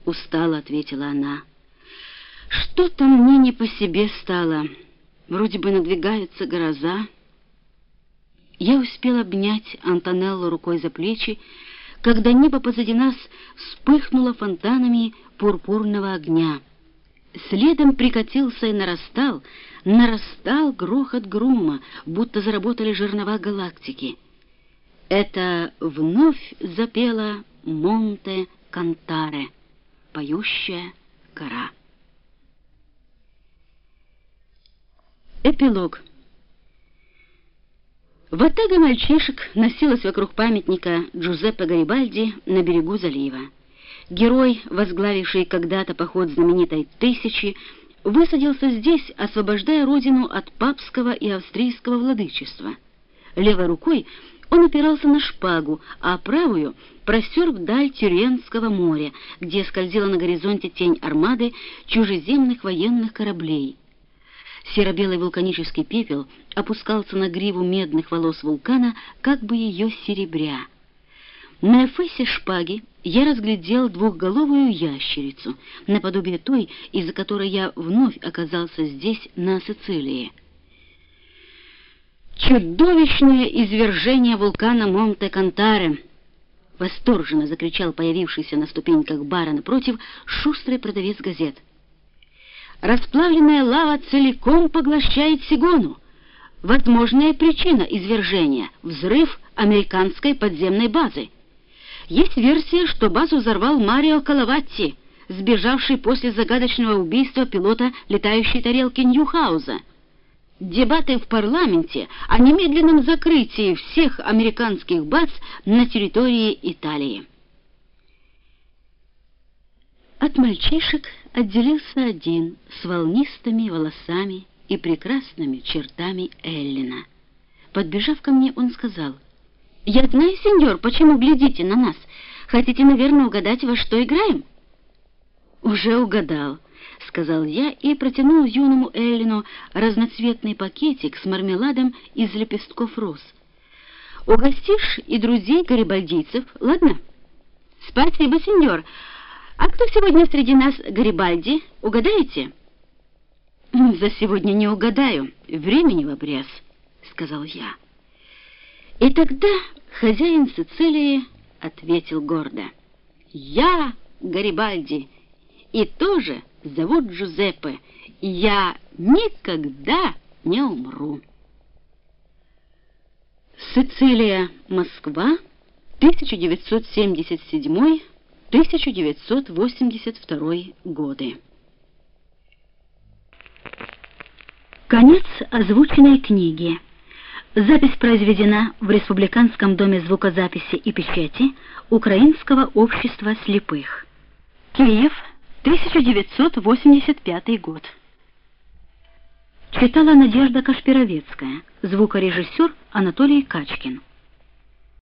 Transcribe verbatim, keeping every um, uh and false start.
— устало ответила она. «Что-то мне не по себе стало. Вроде бы надвигается гроза». Я успел обнять Антонеллу рукой за плечи, когда небо позади нас вспыхнуло фонтанами пурпурного огня. Следом прикатился и нарастал, нарастал грохот грома, будто заработали жернова галактики. Это вновь запела Монте Кантаре, поющая гора. Эпилог. Ватага мальчишек носилась вокруг памятника Джузеппе Гарибальди на берегу залива. Герой, возглавивший когда-то поход знаменитой «Тысячи», высадился здесь, освобождая родину от папского и австрийского владычества. Левой рукой он опирался на шпагу, а правую простер вдаль Тюренского моря, где скользила на горизонте тень армады чужеземных военных кораблей. Серо-белый вулканический пепел опускался на гриву медных волос вулкана, как бы ее серебря. На эфесе шпаги я разглядел двухголовую ящерицу, наподобие той, из-за которой я вновь оказался здесь, на Сицилии. «Чудовищное извержение вулкана Монте-Кантаре!» — восторженно закричал появившийся на ступеньках бара напротив шустрый продавец газет. «Расплавленная лава целиком поглощает Сигону. Возможная причина извержения — взрыв американской подземной базы. Есть версия, что базу взорвал Марио Калаватти, сбежавший после загадочного убийства пилота летающей тарелки Ньюхауза. Дебаты в парламенте о немедленном закрытии всех американских баз на территории Италии». От мальчишек отделился один с волнистыми волосами и прекрасными чертами Эллина. Подбежав ко мне, он сказал: «Я знаю, сеньор, почему глядите на нас. Хотите, наверное, угадать, во что играем?» «Уже угадал», — сказал я и протянул юному Эллину разноцветный пакетик с мармеладом из лепестков роз. «Угостишь и друзей гарибальдийцев, ладно?» «Спасибо, сеньор. А кто сегодня среди нас Гарибальди? Угадаете?» «За сегодня не угадаю. Времени в обрез», — сказал я. И тогда хозяин Сицилии ответил гордо: «Я Гарибальди, и тоже зовут Джузеппе, и я никогда не умру». Сицилия, Москва, тысяча девятьсот семьдесят седьмой — тысяча девятьсот восемьдесят второй годы. Конец озвученной книги. Запись произведена в Республиканском доме звукозаписи и печати Украинского общества слепых. Киев, тысяча девятьсот восемьдесят пятый год. Читала Надежда Кашпировецкая, звукорежиссер Анатолий Качкин.